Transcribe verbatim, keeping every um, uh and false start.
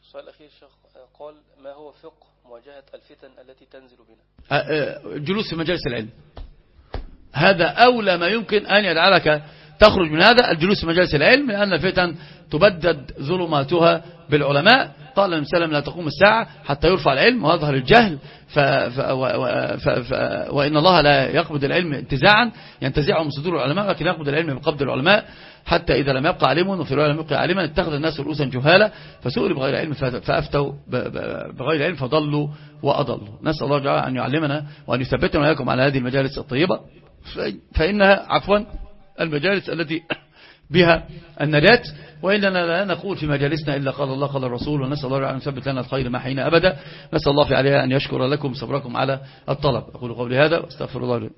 السؤال الأخير شيخ قال ما هو فقه مواجهة الفتن التي تنزل بنا؟ جلوس في مجالس العلم، هذا أولى ما يمكن أن يجعلك تخرج من هذا، الجلوس في مجالس العلم، لأن الفتن تبدد ظلماتها بالعلماء. قال النبي صلى الله عليه وسلم لا تقوم الساعة حتى يرفع العلم ويظهر الجهل، ف... ف... و... ف... ف... وإن الله لا يقبض العلم انتزاعا ينتزعه من صدور العلماء، لكن يقبض العلم بقبض العلماء حتى إذا لم يبقى عالم وفي رواية لم يبقى عالما اتخذ الناس رؤوسا جهالا فسئلوا بغير علم فأفتوا بغير علم فضلوا وأضلوا. نسأل الله تعالى أن يعلمنا وأن يثبتنا وإياكم على هذه المجالس الطيبة، فإنها عفوا المجالس التي بها النجاة، وإننا لا نقول في مجالسنا إلا قال الله قال الرسول، ونسأل الله أن يثبت لنا الخير ما حين أبدا. نسأل الله في عليها أن يشكر لكم صبركم على الطلب. أقول قولي هذا واستغفر الله لي.